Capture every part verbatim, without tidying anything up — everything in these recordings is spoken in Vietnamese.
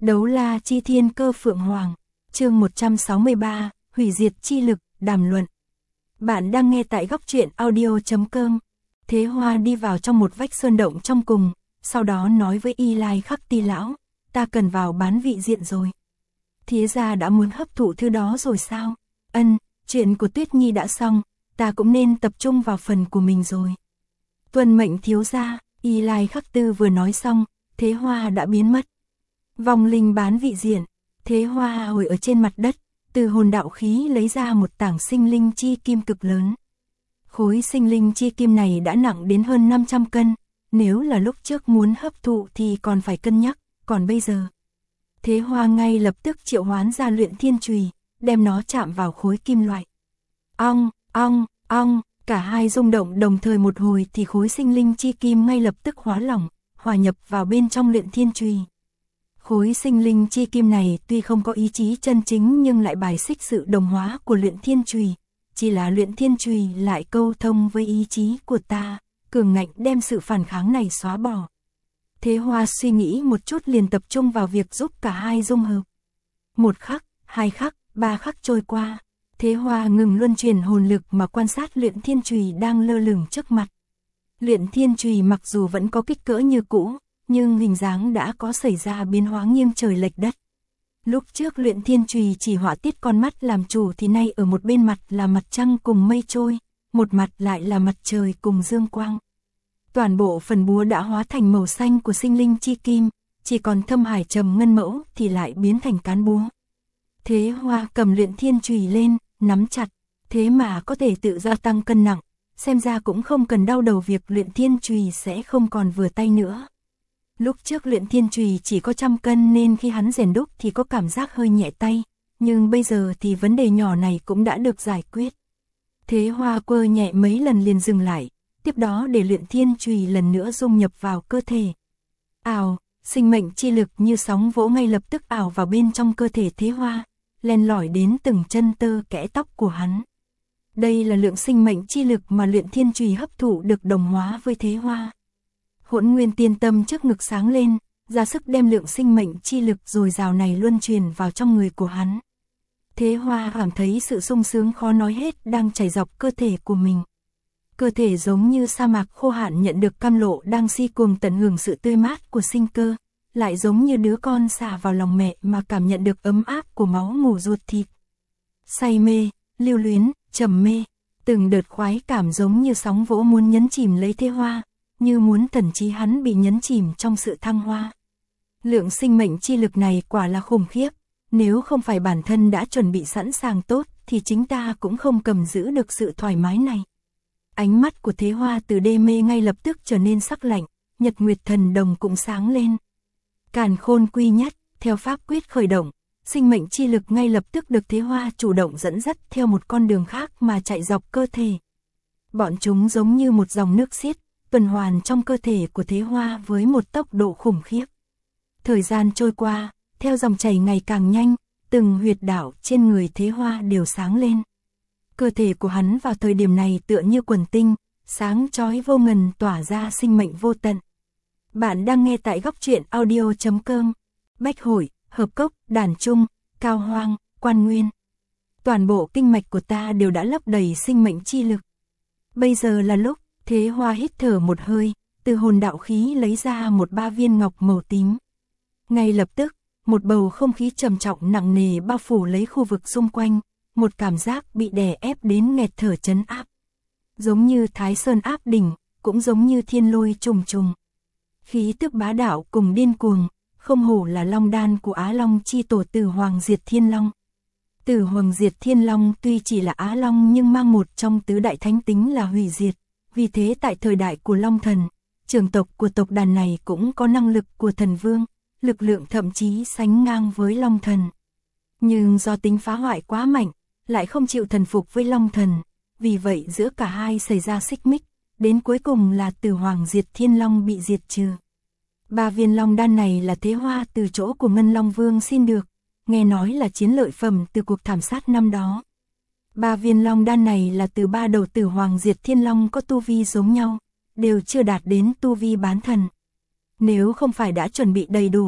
Đấu la chi thiên cơ phượng hoàng, chương một trăm sáu mươi ba, hủy diệt chi lực, đàm luận. Bạn đang nghe tại góc truyện audio chấm com. Thế Hoa đi vào trong một vách sơn động trong cùng, sau đó nói với Y Lai Khắc Ti lão, ta cần vào bán vị diện rồi. Thế gia đã muốn hấp thụ thứ đó rồi sao? Ân, chuyện của Tuyết Nhi đã xong, ta cũng nên tập trung vào phần của mình rồi. Tuân mệnh thiếu gia. Y Lai Khắc Tư vừa nói xong, Thế Hoa đã biến mất. Vong linh bán vị diện, Thế Hoa hồi ở trên mặt đất, từ hồn đạo khí lấy ra một tảng sinh linh chi kim cực lớn. Khối sinh linh chi kim này đã nặng đến hơn năm trăm cân, nếu là lúc trước muốn hấp thụ thì còn phải cân nhắc, còn bây giờ. Thế Hoa ngay lập tức triệu hoán ra luyện thiên chùy, đem nó chạm vào khối kim loại. Ong, ong, ong, cả hai rung động đồng thời một hồi thì khối sinh linh chi kim ngay lập tức hóa lỏng, hòa nhập vào bên trong luyện thiên chùy. Khối sinh linh chi kim này tuy không có ý chí chân chính nhưng lại bài xích sự đồng hóa của luyện thiên chùy, chỉ là luyện thiên chùy lại câu thông với ý chí của ta, cường ngạnh đem sự phản kháng này xóa bỏ. Thế Hoa suy nghĩ một chút liền tập trung vào việc giúp cả hai dung hợp. Một khắc, hai khắc, ba khắc trôi qua, Thế Hoa ngừng luân chuyển hồn lực mà quan sát luyện thiên chùy đang lơ lửng trước mặt. Luyện thiên chùy mặc dù vẫn có kích cỡ như cũ, nhưng hình dáng đã có xảy ra biến hóa nghiêng trời lệch đất. Lúc trước luyện thiên chùy chỉ họa tiết con mắt làm chủ thì nay ở một bên mặt là mặt trăng cùng mây trôi, một mặt lại là mặt trời cùng dương quang. Toàn bộ phần búa đã hóa thành màu xanh của sinh linh chi kim, chỉ còn thâm hải trầm ngân mẫu thì lại biến thành cán búa. Thế Hoa cầm luyện thiên chùy lên, nắm chặt, thế mà có thể tự gia tăng cân nặng, xem ra cũng không cần đau đầu việc luyện thiên chùy sẽ không còn vừa tay nữa. Lúc trước luyện thiên chùy chỉ có trăm cân nên khi hắn rèn đúc thì có cảm giác hơi nhẹ tay, nhưng bây giờ thì vấn đề nhỏ này cũng đã được giải quyết. Thế Hoa quơ nhẹ mấy lần liền dừng lại, tiếp đó để luyện thiên chùy lần nữa dung nhập vào cơ thể. Ào, sinh mệnh chi lực như sóng vỗ ngay lập tức ảo vào bên trong cơ thể Thế Hoa, len lỏi đến từng chân tơ kẽ tóc của hắn. Đây là lượng sinh mệnh chi lực mà luyện thiên chùy hấp thụ được đồng hóa với Thế Hoa. Hỗn nguyên tiên tâm trước ngực sáng lên, ra sức đem lượng sinh mệnh chi lực dồi dào này luân truyền vào trong người của hắn. Thế Hoa cảm thấy sự sung sướng khó nói hết đang chảy dọc cơ thể của mình. Cơ thể giống như sa mạc khô hạn nhận được cam lộ đang si cuồng tận hưởng sự tươi mát của sinh cơ, lại giống như đứa con xả vào lòng mẹ mà cảm nhận được ấm áp của máu mủ ruột thịt. Say mê, lưu luyến, trầm mê, từng đợt khoái cảm giống như sóng vỗ muốn nhấn chìm lấy Thế Hoa, như muốn thần trí hắn bị nhấn chìm trong sự thăng hoa. Lượng sinh mệnh chi lực này quả là khủng khiếp, nếu không phải bản thân đã chuẩn bị sẵn sàng tốt thì chính ta cũng không cầm giữ được sự thoải mái này. Ánh mắt của Thế Hoa từ đê mê ngay lập tức trở nên sắc lạnh, nhật nguyệt thần đồng cũng sáng lên. Càn khôn quy nhất, theo pháp quyết khởi động, sinh mệnh chi lực ngay lập tức được Thế Hoa chủ động dẫn dắt theo một con đường khác mà chạy dọc cơ thể. Bọn chúng giống như một dòng nước xiết, tuần hoàn trong cơ thể của Thế Hoa với một tốc độ khủng khiếp. Thời gian trôi qua, theo dòng chảy ngày càng nhanh, từng huyệt đạo trên người Thế Hoa đều sáng lên. Cơ thể của hắn vào thời điểm này tựa như quần tinh, sáng chói vô ngần tỏa ra sinh mệnh vô tận. Bạn đang nghe tại góc truyện audio chấm com. Bách Hội, Hợp Cốc, Đàn Trung, Cao Hoang, Quan Nguyên. Toàn bộ kinh mạch của ta đều đã lấp đầy sinh mệnh chi lực. Bây giờ là lúc Thế Hoa hít thở một hơi, từ hồn đạo khí lấy ra một ba viên ngọc màu tím. Ngay lập tức, một bầu không khí trầm trọng nặng nề bao phủ lấy khu vực xung quanh, một cảm giác bị đè ép đến nghẹt thở trấn áp. Giống như Thái Sơn áp đỉnh, cũng giống như thiên lôi trùng trùng. Khí tức bá đạo cùng điên cuồng, không hổ là long đan của Á Long chi tổ Tử Hoàng Diệt Thiên Long. Tử Hoàng Diệt Thiên Long tuy chỉ là Á Long nhưng mang một trong tứ đại thánh tính là hủy diệt, vì thế tại thời đại của Long Thần, trưởng tộc của tộc đàn này cũng có năng lực của thần vương, lực lượng thậm chí sánh ngang với Long Thần. Nhưng do tính phá hoại quá mạnh, lại không chịu thần phục với Long Thần, vì vậy giữa cả hai xảy ra xích mích, đến cuối cùng là Tử Hoàng Diệt Thiên Long bị diệt trừ. Ba viên long đan này là Thế Hoa từ chỗ của Ngân Long Vương xin được, nghe nói là chiến lợi phẩm từ cuộc thảm sát năm đó. Ba viên long đan này là từ ba đầu Tử Hoàng Diệt Thiên Long có tu vi giống nhau, đều chưa đạt đến tu vi bán thần. Nếu không phải đã chuẩn bị đầy đủ,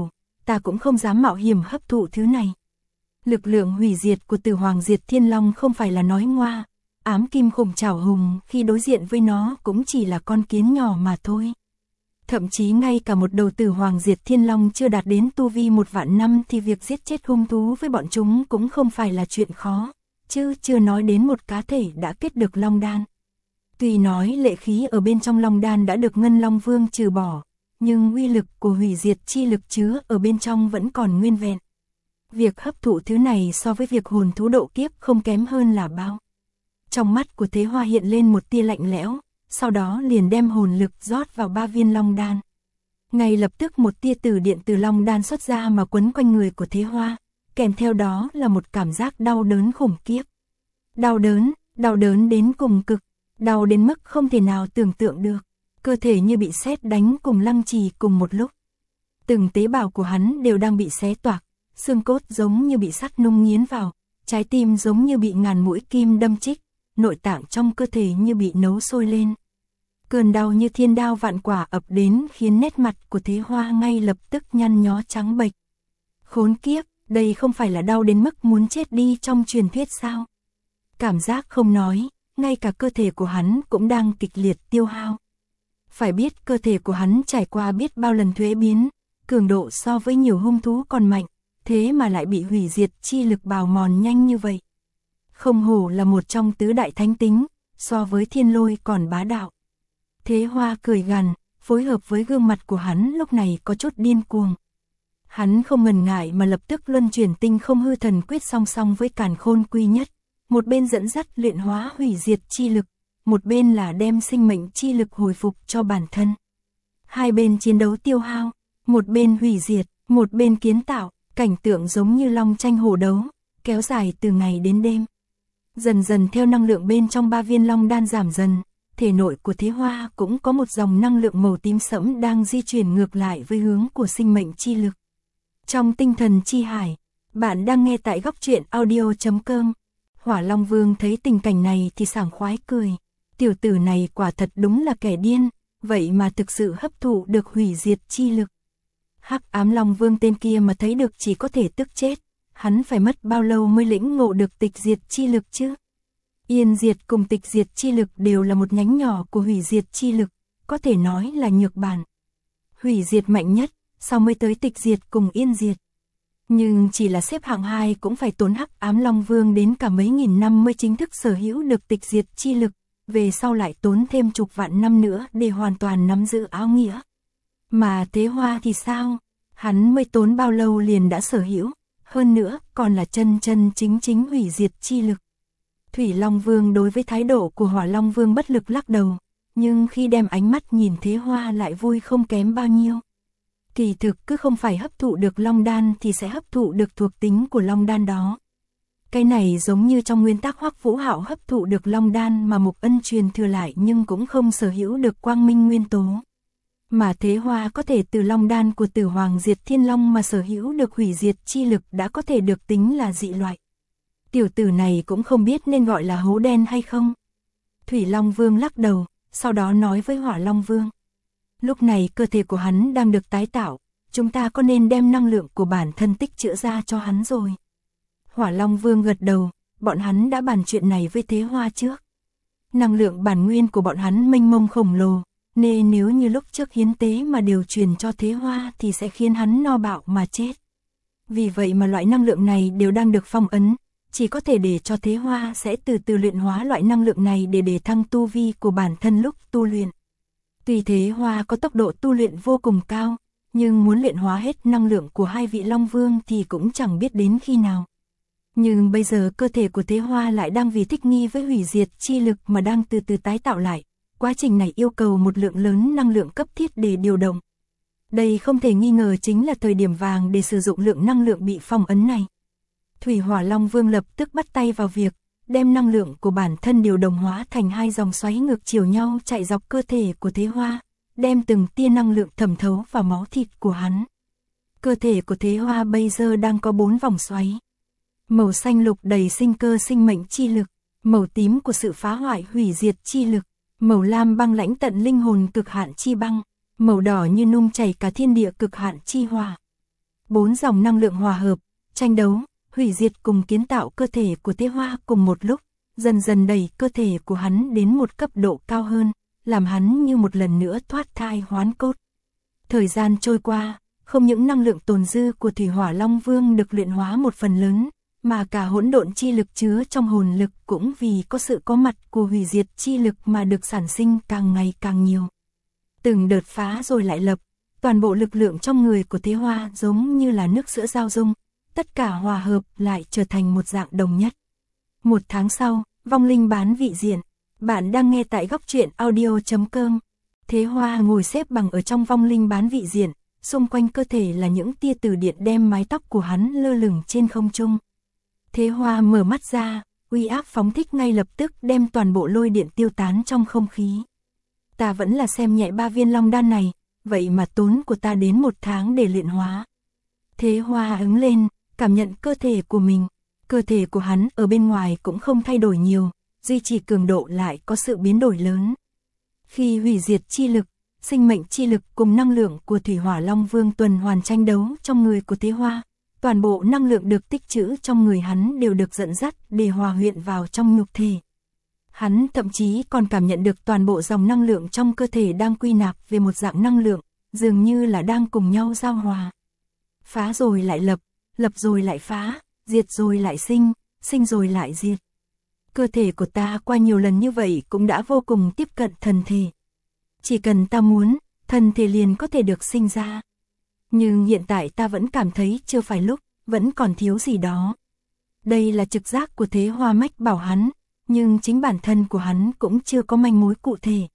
ta cũng không dám mạo hiểm hấp thụ thứ này. Lực lượng hủy diệt của Tử Hoàng Diệt Thiên Long không phải là nói ngoa, ám kim khủng trảo hùng khi đối diện với nó cũng chỉ là con kiến nhỏ mà thôi. Thậm chí ngay cả một đầu Tử Hoàng Diệt Thiên Long chưa đạt đến tu vi một vạn năm thì việc giết chết hung thú với bọn chúng cũng không phải là chuyện khó, chứ chưa nói đến một cá thể đã kết được Long Đan. Tuy nói lệ khí ở bên trong Long Đan đã được Ngân Long Vương trừ bỏ, nhưng uy lực của hủy diệt chi lực chứa ở bên trong vẫn còn nguyên vẹn. Việc hấp thụ thứ này so với việc hồn thú độ kiếp không kém hơn là bao. Trong mắt của Thế Hoa hiện lên một tia lạnh lẽo, sau đó liền đem hồn lực rót vào ba viên Long Đan. Ngay lập tức một tia tử điện từ Long Đan xuất ra mà quấn quanh người của Thế Hoa, kèm theo đó là một cảm giác đau đớn khủng khiếp. Đau đớn, đau đớn đến cùng cực, đau đến mức không thể nào tưởng tượng được, cơ thể như bị sét đánh cùng Lăng Trì cùng một lúc. Từng tế bào của hắn đều đang bị xé toạc, xương cốt giống như bị sắt nung nghiến vào, trái tim giống như bị ngàn mũi kim đâm chích, nội tạng trong cơ thể như bị nấu sôi lên. Cơn đau như thiên đao vạn quả ập đến khiến nét mặt của Thế Hoa ngay lập tức nhăn nhó trắng bệch. Khốn kiếp, đây không phải là đau đến mức muốn chết đi trong truyền thuyết sao? Cảm giác không nói, ngay cả cơ thể của hắn cũng đang kịch liệt tiêu hao. Phải biết cơ thể của hắn trải qua biết bao lần thuế biến, cường độ so với nhiều hung thú còn mạnh, thế mà lại bị hủy diệt chi lực bào mòn nhanh như vậy. Không hổ là một trong tứ đại thánh tính, so với thiên lôi còn bá đạo. Thế Hoa cười gằn, phối hợp với gương mặt của hắn lúc này có chút điên cuồng. Hắn không ngần ngại mà lập tức luân chuyển tinh không hư thần quyết song song với càn khôn quy nhất. Một bên dẫn dắt luyện hóa hủy diệt chi lực, một bên là đem sinh mệnh chi lực hồi phục cho bản thân. Hai bên chiến đấu tiêu hao, một bên hủy diệt, một bên kiến tạo, cảnh tượng giống như long tranh hổ đấu, kéo dài từ ngày đến đêm. Dần dần theo năng lượng bên trong ba viên long đan giảm dần, thể nội của Thế Hoa cũng có một dòng năng lượng màu tím sẫm đang di chuyển ngược lại với hướng của sinh mệnh chi lực. Trong tinh thần chi hải, bạn đang nghe tại góc truyện audio chấm com. Hỏa Long Vương thấy tình cảnh này thì sảng khoái cười. Tiểu tử này quả thật đúng là kẻ điên, vậy mà thực sự hấp thụ được hủy diệt chi lực. Hắc Ám Long Vương tên kia mà thấy được chỉ có thể tức chết, hắn phải mất bao lâu mới lĩnh ngộ được tịch diệt chi lực chứ? Yên diệt cùng tịch diệt chi lực đều là một nhánh nhỏ của hủy diệt chi lực, có thể nói là nhược bản. Hủy diệt mạnh nhất, sau mới tới tịch diệt cùng yên diệt. Nhưng chỉ là xếp hạng hai cũng phải tốn Hắc Ám Long Vương đến cả mấy nghìn năm mới chính thức sở hữu được tịch diệt chi lực, về sau lại tốn thêm chục vạn năm nữa để hoàn toàn nắm giữ áo nghĩa. Mà Thế Hoa thì sao? Hắn mới tốn bao lâu liền đã sở hữu, hơn nữa còn là chân chân chính chính hủy diệt chi lực. Thủy Long Vương đối với thái độ của Hỏa Long Vương bất lực lắc đầu, nhưng khi đem ánh mắt nhìn Thế Hoa lại vui không kém bao nhiêu. Kỳ thực cứ không phải hấp thụ được Long Đan thì sẽ hấp thụ được thuộc tính của Long Đan đó. Cái này giống như trong nguyên tắc Hoắc Vũ Hạo hấp thụ được Long Đan mà Mục Ân truyền thừa lại nhưng cũng không sở hữu được quang minh nguyên tố. Mà Thế Hoa có thể từ Long Đan của Tử Hoàng Diệt Thiên Long mà sở hữu được hủy diệt chi lực đã có thể được tính là dị loại. Tiểu tử này cũng không biết nên gọi là hố đen hay không. Thủy Long Vương lắc đầu, sau đó nói với Hỏa Long Vương. Lúc này cơ thể của hắn đang được tái tạo, chúng ta có nên đem năng lượng của bản thân tích trữ ra cho hắn rồi. Hỏa Long Vương gật đầu, bọn hắn đã bàn chuyện này với Thế Hoa trước. Năng lượng bản nguyên của bọn hắn mênh mông khổng lồ, nên nếu như lúc trước hiến tế mà điều truyền cho Thế Hoa thì sẽ khiến hắn no bạo mà chết. Vì vậy mà loại năng lượng này đều đang được phong ấn, chỉ có thể để cho Thế Hoa sẽ từ từ luyện hóa loại năng lượng này để để thăng tu vi của bản thân lúc tu luyện. Tuy Thế Hoa có tốc độ tu luyện vô cùng cao, nhưng muốn luyện hóa hết năng lượng của hai vị Long Vương thì cũng chẳng biết đến khi nào. Nhưng bây giờ cơ thể của Thế Hoa lại đang vì thích nghi với hủy diệt chi lực mà đang từ từ tái tạo lại. Quá trình này yêu cầu một lượng lớn năng lượng cấp thiết để điều động. Đây không thể nghi ngờ chính là thời điểm vàng để sử dụng lượng năng lượng bị phong ấn này. Thủy Hỏa Long Vương lập tức bắt tay vào việc, đem năng lượng của bản thân điều đồng hóa thành hai dòng xoáy ngược chiều nhau chạy dọc cơ thể của Thế Hoa, đem từng tia năng lượng thẩm thấu vào máu thịt của hắn. Cơ thể của Thế Hoa bây giờ đang có bốn vòng xoáy. Màu xanh lục đầy sinh cơ sinh mệnh chi lực, màu tím của sự phá hoại hủy diệt chi lực, màu lam băng lãnh tận linh hồn cực hạn chi băng, màu đỏ như nung chảy cả thiên địa cực hạn chi hỏa. Bốn dòng năng lượng hòa hợp, tranh đấu, hủy diệt cùng kiến tạo cơ thể của Thế Hoa cùng một lúc, dần dần đẩy cơ thể của hắn đến một cấp độ cao hơn, làm hắn như một lần nữa thoát thai hoán cốt. Thời gian trôi qua, không những năng lượng tồn dư của Thủy Hỏa Long Vương được luyện hóa một phần lớn, mà cả hỗn độn chi lực chứa trong hồn lực cũng vì có sự có mặt của hủy diệt chi lực mà được sản sinh càng ngày càng nhiều. Từng đợt phá rồi lại lập, toàn bộ lực lượng trong người của Thế Hoa giống như là nước sữa giao dung, tất cả hòa hợp lại trở thành một dạng đồng nhất. Một tháng sau, vong linh bán vị diện, bạn đang nghe tại góc truyện audio chấm com. Thế Hoa ngồi xếp bằng ở trong vong linh bán vị diện, xung quanh cơ thể là những tia từ điện đem mái tóc của hắn lơ lửng trên không trung. Thế Hoa mở mắt ra, uy áp phóng thích ngay lập tức đem toàn bộ lôi điện tiêu tán trong không khí. Ta vẫn là xem nhẹ ba viên long đan này, vậy mà tốn của ta đến một tháng để luyện hóa. Thế Hoa ứng lên, cảm nhận cơ thể của mình. Cơ thể của hắn ở bên ngoài cũng không thay đổi nhiều, duy trì cường độ lại có sự biến đổi lớn. Khi hủy diệt chi lực, sinh mệnh chi lực cùng năng lượng của Thủy Hỏa Long Vương tuần hoàn tranh đấu trong người của Thế Hoa, toàn bộ năng lượng được tích trữ trong người hắn đều được dẫn dắt để hòa quyện vào trong nhục thể. Hắn thậm chí còn cảm nhận được toàn bộ dòng năng lượng trong cơ thể đang quy nạp về một dạng năng lượng, dường như là đang cùng nhau giao hòa. Phá rồi lại lập, lập rồi lại phá, diệt rồi lại sinh, sinh rồi lại diệt. Cơ thể của ta qua nhiều lần như vậy cũng đã vô cùng tiếp cận thần thể. Chỉ cần ta muốn, thần thể liền có thể được sinh ra. Nhưng hiện tại ta vẫn cảm thấy chưa phải lúc, vẫn còn thiếu gì đó. Đây là trực giác của Thế Hoa mách bảo hắn, nhưng chính bản thân của hắn cũng chưa có manh mối cụ thể.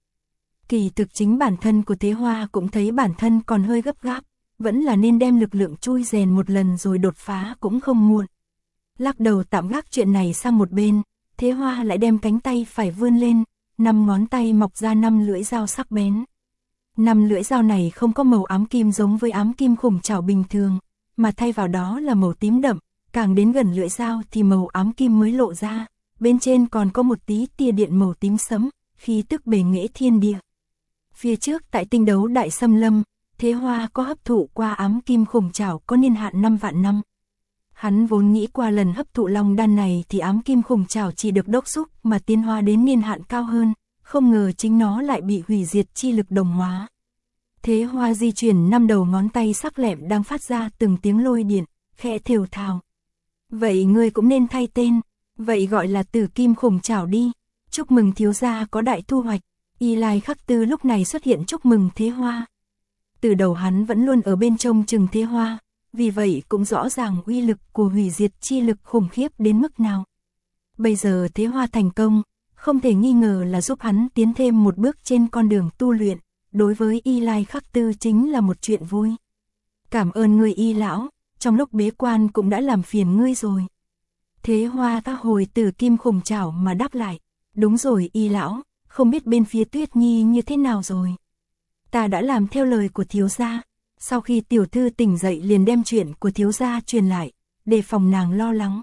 Kỳ thực chính bản thân của Thế Hoa cũng thấy bản thân còn hơi gấp gáp, vẫn là nên đem lực lượng chui rèn một lần rồi đột phá cũng không muộn. Lắc đầu tạm gác chuyện này sang một bên, Thế Hoa lại đem cánh tay phải vươn lên, năm ngón tay mọc ra năm lưỡi dao sắc bén. Năm lưỡi dao này không có màu ám kim giống với ám kim khủng trảo bình thường, mà thay vào đó là màu tím đậm, càng đến gần lưỡi dao thì màu ám kim mới lộ ra, bên trên còn có một tí tia điện màu tím sẫm, khí tức bề nghệ thiên địa. Phía trước tại tinh đấu đại xâm lâm, Thế Hoa có hấp thụ qua ám kim khủng trảo có niên hạn năm vạn năm. Hắn vốn nghĩ qua lần hấp thụ long đan này thì ám kim khủng trảo chỉ được đốc xúc mà tiến hóa đến niên hạn cao hơn, không ngờ chính nó lại bị hủy diệt chi lực đồng hóa. Thế Hoa di chuyển năm đầu ngón tay sắc lẹm đang phát ra từng tiếng lôi điện, khẽ thều thào. Vậy ngươi cũng nên thay tên, vậy gọi là Tử Kim Khủng Trảo đi. Chúc mừng thiếu gia có đại thu hoạch. Y Lai Khắc Tư lúc này xuất hiện chúc mừng Thế Hoa. Từ đầu hắn vẫn luôn ở bên trông chừng Thế Hoa, vì vậy cũng rõ ràng uy lực của hủy diệt chi lực khủng khiếp đến mức nào. Bây giờ Thế Hoa thành công, không thể nghi ngờ là giúp hắn tiến thêm một bước trên con đường tu luyện, đối với Y Lai Khắc Tư chính là một chuyện vui. Cảm ơn ngươi Y lão, trong lúc bế quan cũng đã làm phiền ngươi rồi. Thế Hoa ta hồi Tử Kim Khủng Trảo mà đáp lại, đúng rồi Y lão, không biết bên phía Tuyết Nhi như thế nào rồi. Ta đã làm theo lời của thiếu gia, sau khi tiểu thư tỉnh dậy liền đem chuyện của thiếu gia truyền lại, để phòng nàng lo lắng.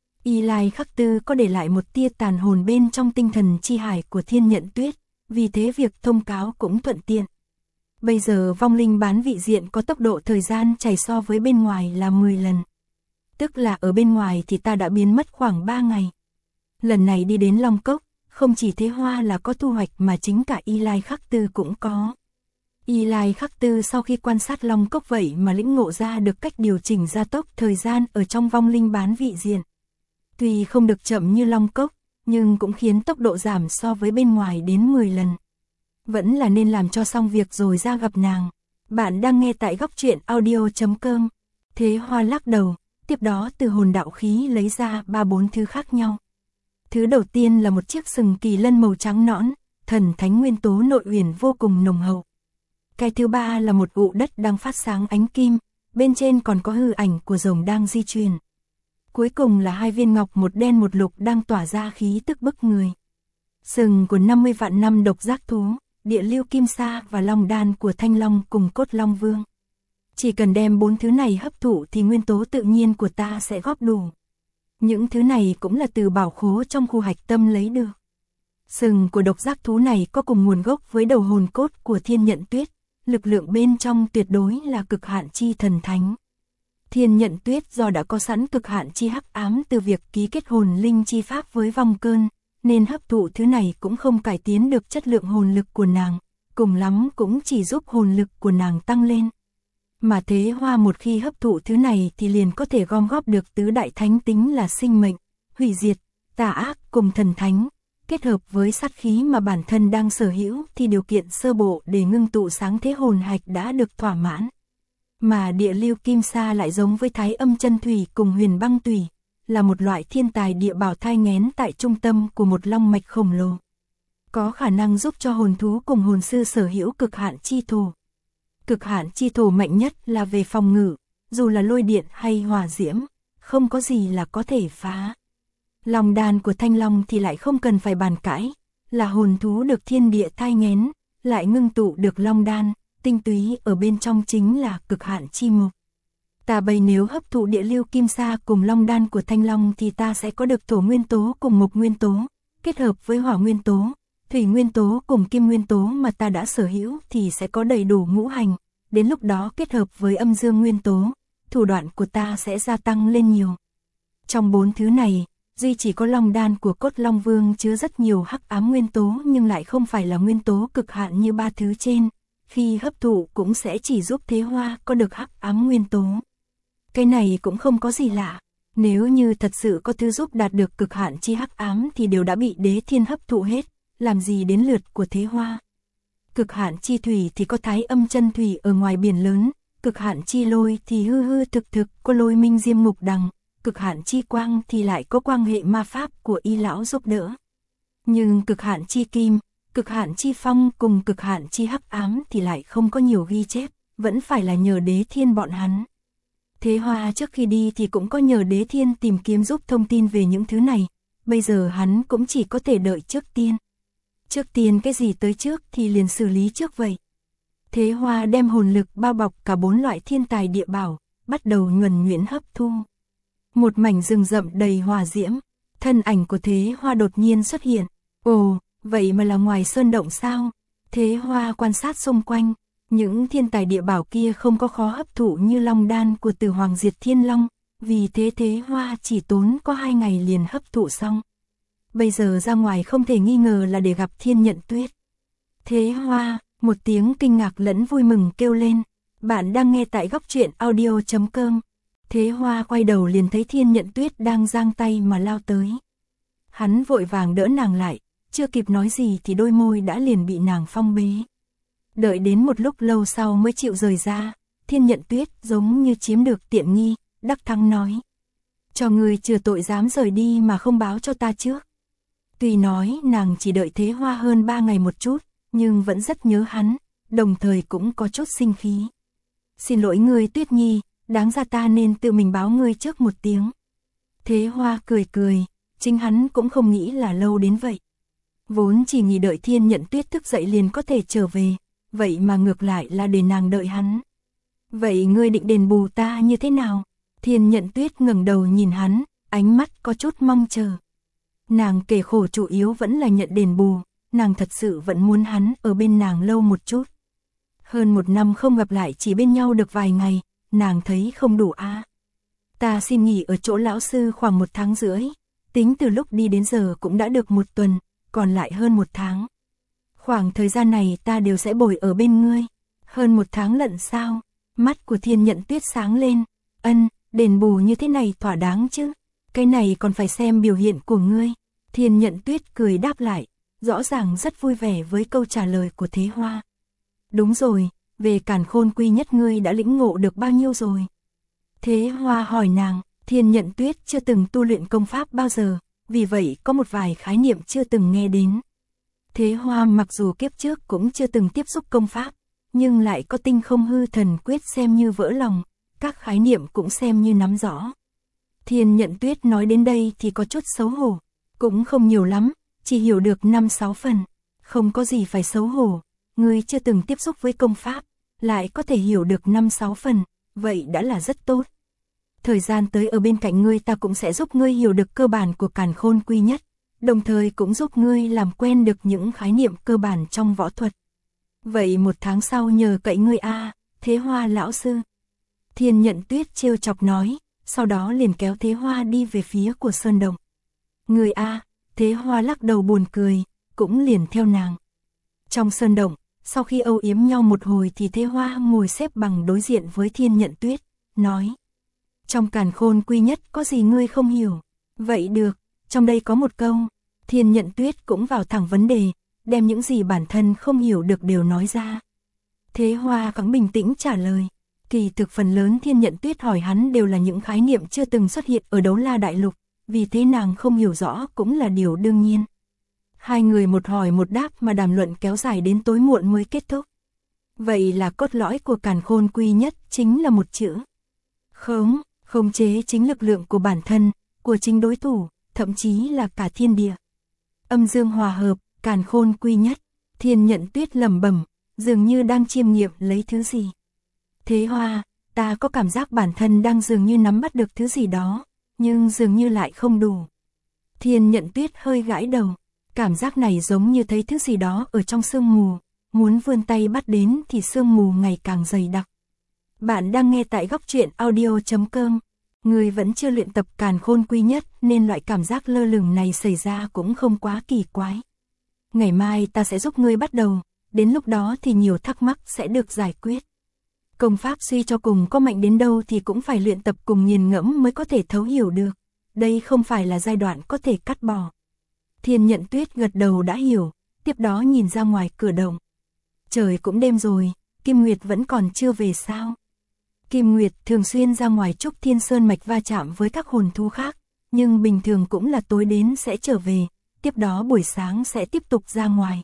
Y Lai Khắc Tư có để lại một tia tàn hồn bên trong tinh thần chi hải của Thiên Nhận Tuyết, vì thế việc thông cáo cũng thuận tiện. Bây giờ vong linh bán vị diện có tốc độ thời gian chảy so với bên ngoài là mười lần. Tức là ở bên ngoài thì ta đã biến mất khoảng ba ngày. Lần này đi đến Long Cốc, không chỉ Thế Hoa là có thu hoạch mà chính cả Y Lai Khắc Tư cũng có. Y Lai Khắc Tư sau khi quan sát Long Cốc vậy mà lĩnh ngộ ra được cách điều chỉnh gia tốc thời gian ở trong vong linh bán vị diện. Tuy không được chậm như Long Cốc, nhưng cũng khiến tốc độ giảm so với bên ngoài đến mười lần. Vẫn là nên làm cho xong việc rồi ra gặp nàng. Bạn đang nghe tại góc truyện audio chấm com. Thế Hoa lắc đầu, tiếp đó từ hồn đạo khí lấy ra ba bốn thứ khác nhau. Thứ đầu tiên là một chiếc sừng kỳ lân màu trắng nõn, thần thánh nguyên tố nội uyển vô cùng nồng hậu. Cái thứ ba là một ụ đất đang phát sáng ánh kim, bên trên còn có hư ảnh của rồng đang di chuyển. Cuối cùng là hai viên ngọc một đen một lục đang tỏa ra khí tức bức người. Sừng của năm mươi vạn năm độc giác thú, địa lưu kim sa và long đan của thanh long cùng cốt long vương. Chỉ cần đem bốn thứ này hấp thụ thì nguyên tố tự nhiên của ta sẽ góp đủ. Những thứ này cũng là từ bảo khố trong khu hạch tâm lấy được. Sừng của độc giác thú này có cùng nguồn gốc với đầu hồn cốt của Thiên Nhận Tuyết, lực lượng bên trong tuyệt đối là cực hạn chi thần thánh. Thiên Nhận Tuyết do đã có sẵn cực hạn chi hắc ám từ việc ký kết hồn linh chi pháp với vong cơn, nên hấp thụ thứ này cũng không cải tiến được chất lượng hồn lực của nàng, cùng lắm cũng chỉ giúp hồn lực của nàng tăng lên. Mà Thế Hoa một khi hấp thụ thứ này thì liền có thể gom góp được tứ đại thánh tính là sinh mệnh, hủy diệt, tà ác cùng thần thánh, kết hợp với sát khí mà bản thân đang sở hữu thì điều kiện sơ bộ để ngưng tụ sáng thế hồn hạch đã được thỏa mãn. Mà địa lưu kim sa lại giống với thái âm chân thủy cùng huyền băng tủy, là một loại thiên tài địa bảo thai nghén tại trung tâm của một long mạch khổng lồ. Có khả năng giúp cho hồn thú cùng hồn sư sở hữu cực hạn chi thổ. Cực hạn chi thổ mạnh nhất là về phòng ngự, dù là lôi điện hay hỏa diễm, không có gì là có thể phá. Long đan của Thanh Long thì lại không cần phải bàn cãi, là hồn thú được thiên địa thai nghén, lại ngưng tụ được long đan, tinh túy ở bên trong chính là cực hạn chi mục. Ta bày nếu hấp thụ địa lưu kim sa cùng long đan của Thanh Long thì ta sẽ có được thổ nguyên tố cùng mộc nguyên tố, kết hợp với hỏa nguyên tố, thủy nguyên tố cùng kim nguyên tố mà ta đã sở hữu thì sẽ có đầy đủ ngũ hành, đến lúc đó kết hợp với âm dương nguyên tố, thủ đoạn của ta sẽ gia tăng lên nhiều. Trong bốn thứ này, duy chỉ có long đan của Cốt Long Vương chứa rất nhiều hắc ám nguyên tố nhưng lại không phải là nguyên tố cực hạn như ba thứ trên, khi hấp thụ cũng sẽ chỉ giúp Thế Hoa có được hắc ám nguyên tố. Cái này cũng không có gì lạ, nếu như thật sự có thứ giúp đạt được cực hạn chi hắc ám thì đều đã bị Đế Thiên hấp thụ hết, làm gì đến lượt của Thế Hoa. Cực hạn chi thủy thì có thái âm chân thủy ở ngoài biển lớn, cực hạn chi lôi thì hư hư thực thực có lôi minh diêm ngục đằng, cực hạn chi quang thì lại có quang hệ ma pháp của Y lão giúp đỡ. Nhưng cực hạn chi kim, cực hạn chi phong cùng cực hạn chi hắc ám thì lại không có nhiều ghi chép, vẫn phải là nhờ Đế Thiên bọn hắn. Thế Hoa trước khi đi thì cũng có nhờ Đế Thiên tìm kiếm giúp thông tin về những thứ này, bây giờ hắn cũng chỉ có thể đợi trước tiên. Trước tiên cái gì tới trước thì liền xử lý trước vậy. Thế Hoa đem hồn lực bao bọc cả bốn loại thiên tài địa bảo, bắt đầu nhuần nhuyễn hấp thu. Một mảnh rừng rậm đầy hỏa diễm, thân ảnh của Thế Hoa đột nhiên xuất hiện. Ồ, vậy mà là ngoài sơn động sao? Thế Hoa quan sát xung quanh, những thiên tài địa bảo kia không có khó hấp thụ như long đan của Tử Hoàng Diệt Thiên Long, vì thế Thế Hoa chỉ tốn có hai ngày liền hấp thụ xong. Bây giờ ra ngoài không thể nghi ngờ là để gặp Thiên Nhận Tuyết. Thế Hoa, một tiếng kinh ngạc lẫn vui mừng kêu lên. Bạn đang nghe tại góc truyện audio chấm com. Thế Hoa quay đầu liền thấy Thiên Nhận Tuyết đang giang tay mà lao tới. Hắn vội vàng đỡ nàng lại, chưa kịp nói gì thì đôi môi đã liền bị nàng phong bế. Đợi đến một lúc lâu sau mới chịu rời ra, Thiên Nhận Tuyết giống như chiếm được tiện nghi, đắc thắng nói. Cho người chừa tội dám rời đi mà không báo cho ta trước. Tuy nói nàng chỉ đợi Thế Hoa hơn ba ngày một chút, nhưng vẫn rất nhớ hắn, đồng thời cũng có chút sinh khí. Xin lỗi ngươi Tuyết Nhi, đáng ra ta nên tự mình báo ngươi trước một tiếng. Thế Hoa cười cười, chính hắn cũng không nghĩ là lâu đến vậy. Vốn chỉ nghĩ đợi Thiên Nhận Tuyết thức dậy liền có thể trở về, vậy mà ngược lại là để nàng đợi hắn. Vậy ngươi định đền bù ta như thế nào? Thiên Nhận Tuyết ngẩng đầu nhìn hắn, ánh mắt có chút mong chờ. Nàng kể khổ chủ yếu vẫn là nhận đền bù, nàng thật sự vẫn muốn hắn ở bên nàng lâu một chút. Hơn một năm không gặp lại chỉ bên nhau được vài ngày, nàng thấy không đủ a. À. Ta xin nghỉ ở chỗ lão sư khoảng một tháng rưỡi, tính từ lúc đi đến giờ cũng đã được một tuần, còn lại hơn một tháng. Khoảng thời gian này ta đều sẽ bồi ở bên ngươi. Hơn một tháng lận sao? Mắt của Thiên Nhận Tuyết sáng lên. Ân, đền bù như thế này thỏa đáng chứ. Cái này còn phải xem biểu hiện của ngươi. Thiên Nhận Tuyết cười đáp lại, rõ ràng rất vui vẻ với câu trả lời của Thế Hoa. Đúng rồi, về Càn Khôn Quy Nhất ngươi đã lĩnh ngộ được bao nhiêu rồi? Thế Hoa hỏi nàng. Thiên Nhận Tuyết chưa từng tu luyện công pháp bao giờ, vì vậy có một vài khái niệm chưa từng nghe đến. Thế Hoa mặc dù kiếp trước cũng chưa từng tiếp xúc công pháp, nhưng lại có tinh không hư thần quyết xem như vỡ lòng, các khái niệm cũng xem như nắm rõ. Thiên Nhận Tuyết nói đến đây thì có chút xấu hổ, cũng không nhiều lắm, chỉ hiểu được năm sáu phần, không có gì phải xấu hổ, ngươi chưa từng tiếp xúc với công pháp, lại có thể hiểu được năm sáu phần, vậy đã là rất tốt. Thời gian tới ở bên cạnh ngươi ta cũng sẽ giúp ngươi hiểu được cơ bản của Càn Khôn Quy Nhất, đồng thời cũng giúp ngươi làm quen được những khái niệm cơ bản trong võ thuật. Vậy một tháng sau nhờ cậy ngươi a, Thế Hoa lão sư. Thiên Nhận Tuyết trêu chọc nói, sau đó liền kéo Thế Hoa đi về phía của sơn động. Người a, Thế Hoa lắc đầu buồn cười, cũng liền theo nàng. Trong sơn động, sau khi âu yếm nhau một hồi thì Thế Hoa ngồi xếp bằng đối diện với Thiên Nhận Tuyết, nói. Trong Càn Khôn Quy Nhất có gì ngươi không hiểu? Vậy được, trong đây có một câu. Thiên Nhận Tuyết cũng vào thẳng vấn đề, đem những gì bản thân không hiểu được đều nói ra. Thế Hoa gắng bình tĩnh trả lời. Kỳ thực phần lớn Thiên Nhận Tuyết hỏi hắn đều là những khái niệm chưa từng xuất hiện ở Đấu La Đại Lục, vì thế nàng không hiểu rõ cũng là điều đương nhiên. Hai người một hỏi một đáp mà đàm luận kéo dài đến tối muộn mới kết thúc. Vậy là cốt lõi của Càn Khôn Quy Nhất chính là một chữ. Khống, khống chế chính lực lượng của bản thân, của chính đối thủ, thậm chí là cả thiên địa. Âm dương hòa hợp, Càn Khôn Quy Nhất. Thiên Nhận Tuyết lẩm bẩm, dường như đang chiêm nghiệm lấy thứ gì. Thế Hoa, ta có cảm giác bản thân đang dường như nắm bắt được thứ gì đó, nhưng dường như lại không đủ. Thiên Nhận Tuyết hơi gãi đầu, cảm giác này giống như thấy thứ gì đó ở trong sương mù, muốn vươn tay bắt đến thì sương mù ngày càng dày đặc. Bạn đang nghe tại góc truyện audio chấm com. Người vẫn chưa luyện tập Càn Khôn Quy Nhất nên loại cảm giác lơ lửng này xảy ra cũng không quá kỳ quái. Ngày mai ta sẽ giúp ngươi bắt đầu, đến lúc đó thì nhiều thắc mắc sẽ được giải quyết. Công pháp suy cho cùng có mạnh đến đâu thì cũng phải luyện tập cùng nghiền ngẫm mới có thể thấu hiểu được. Đây không phải là giai đoạn có thể cắt bỏ. Thiên Nhận Tuyết gật đầu đã hiểu, tiếp đó nhìn ra ngoài cửa động. Trời cũng đêm rồi, Kim Nguyệt vẫn còn chưa về sao? Kim Nguyệt thường xuyên ra ngoài Trúc Thiên Sơn mạch va chạm với các hồn thú khác, nhưng bình thường cũng là tối đến sẽ trở về, tiếp đó buổi sáng sẽ tiếp tục ra ngoài.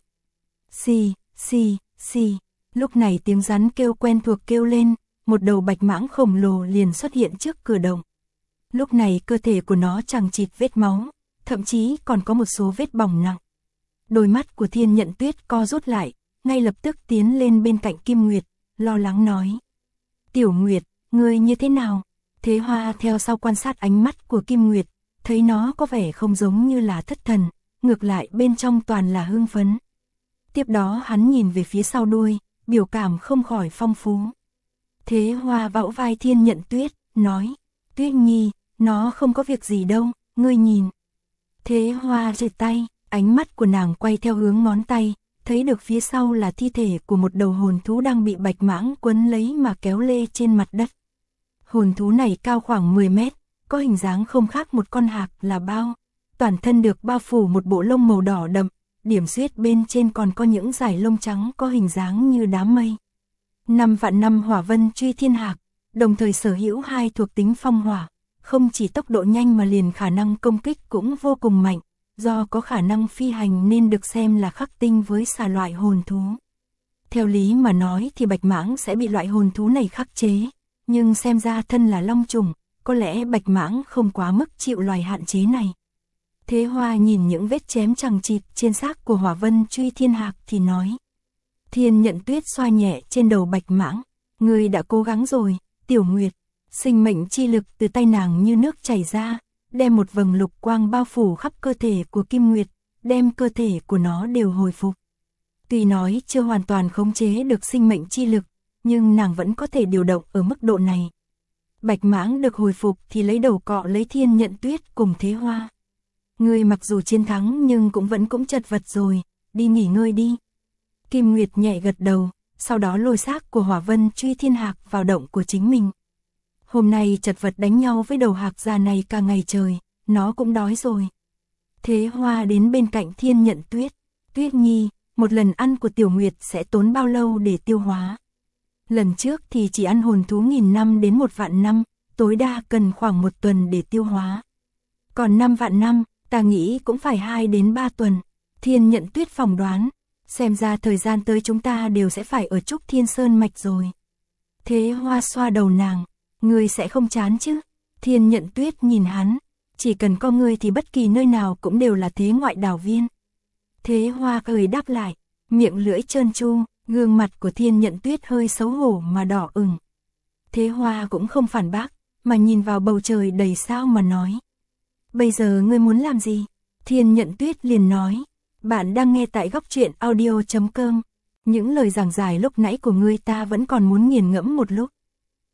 Xì, xì, xì. Lúc này tiếng rắn kêu quen thuộc kêu lên, một đầu bạch mãng khổng lồ liền xuất hiện trước cửa động. Lúc này cơ thể của nó chằng chịt vết máu, thậm chí còn có một số vết bỏng nặng. Đôi mắt của Thiên Nhận Tuyết co rút lại, ngay lập tức tiến lên bên cạnh Kim Nguyệt, lo lắng nói. Tiểu Nguyệt, ngươi như thế nào? Thế Hoa theo sau quan sát ánh mắt của Kim Nguyệt, thấy nó có vẻ không giống như là thất thần, ngược lại bên trong toàn là hưng phấn. Tiếp đó hắn nhìn về phía sau đuôi, biểu cảm không khỏi phong phú. Thế Hoa vỗ vai Thiên Nhận Tuyết, nói, Tuyết Nhi, nó không có việc gì đâu, ngươi nhìn. Thế Hoa giơ tay, ánh mắt của nàng quay theo hướng ngón tay, thấy được phía sau là thi thể của một đầu hồn thú đang bị bạch mãng quấn lấy mà kéo lê trên mặt đất. Hồn thú này cao khoảng mười mét, có hình dáng không khác một con hạc là bao, toàn thân được bao phủ một bộ lông màu đỏ đậm, điểm xuyết bên trên còn có những dải lông trắng có hình dáng như đám mây. Năm vạn năm hỏa vân truy thiên hạc, đồng thời sở hữu hai thuộc tính phong hỏa, không chỉ tốc độ nhanh mà liền khả năng công kích cũng vô cùng mạnh, do có khả năng phi hành nên được xem là khắc tinh với xà loại hồn thú. Theo lý mà nói thì bạch mãng sẽ bị loại hồn thú này khắc chế, nhưng xem ra thân là long trùng, có lẽ bạch mãng không quá mức chịu loài hạn chế này. Thế Hoa nhìn những vết chém chằng chịt trên xác của hỏa vân truy thiên hạc thì nói. Thiên Nhận Tuyết xoa nhẹ trên đầu bạch mãng, ngươi đã cố gắng rồi, Tiểu Nguyệt. Sinh mệnh chi lực từ tay nàng như nước chảy ra, đem một vầng lục quang bao phủ khắp cơ thể của Kim Nguyệt, đem cơ thể của nó đều hồi phục. Tuy nói chưa hoàn toàn khống chế được sinh mệnh chi lực, nhưng nàng vẫn có thể điều động ở mức độ này. Bạch mãng được hồi phục thì lấy đầu cọ lấy Thiên Nhận Tuyết cùng Thế Hoa. Ngươi mặc dù chiến thắng nhưng cũng vẫn cũng chật vật rồi, đi nghỉ ngơi đi. Kim Nguyệt nhẹ gật đầu, sau đó lôi xác của hỏa vân truy thiên hạc vào động của chính mình. Hôm nay chật vật đánh nhau với đầu hạc già này cả ngày trời, nó cũng đói rồi. Thế Hoa đến bên cạnh Thiên Nhận Tuyết. Tuyết Nhi, một lần ăn của Tiểu Nguyệt sẽ tốn bao lâu để tiêu hóa? Lần trước thì chỉ ăn hồn thú nghìn năm đến một vạn năm, tối đa cần khoảng một tuần để tiêu hóa. Còn năm vạn năm, ta nghĩ cũng phải hai đến ba tuần. Thiên Nhận Tuyết phỏng đoán, xem ra thời gian tới chúng ta đều sẽ phải ở Trúc Thiên Sơn mạch rồi. Thế Hoa xoa đầu nàng, ngươi sẽ không chán chứ? Thiên Nhận Tuyết nhìn hắn, chỉ cần có ngươi thì bất kỳ nơi nào cũng đều là thế ngoại đảo viên. Thế Hoa cười đáp lại, miệng lưỡi trơn tru, gương mặt của Thiên Nhận Tuyết hơi xấu hổ mà đỏ ửng. Thế Hoa cũng không phản bác, mà nhìn vào bầu trời đầy sao mà nói. Bây giờ ngươi muốn làm gì? Thiên Nhận Tuyết liền nói, bạn đang nghe tại góc truyện audio chấm com. Những lời giảng giải lúc nãy của ngươi ta vẫn còn muốn nghiền ngẫm một lúc.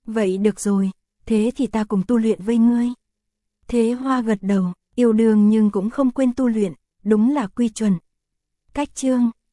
Vậy được rồi, thế thì ta cùng tu luyện với ngươi. Thế Hoa gật đầu, yêu đương nhưng cũng không quên tu luyện, đúng là quy chuẩn. Cách chương